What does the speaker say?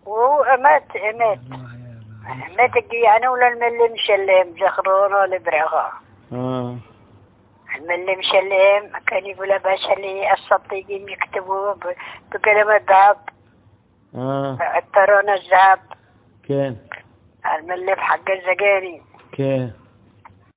وهو مات يعني ولا الملي مشلم جخرون ولا برغا. الملي مشلم كان يقول باشا لي الصديقين يكتبوا بكلمة ذهب. الترون الذهب. كان الملي بحق الزقاني. كان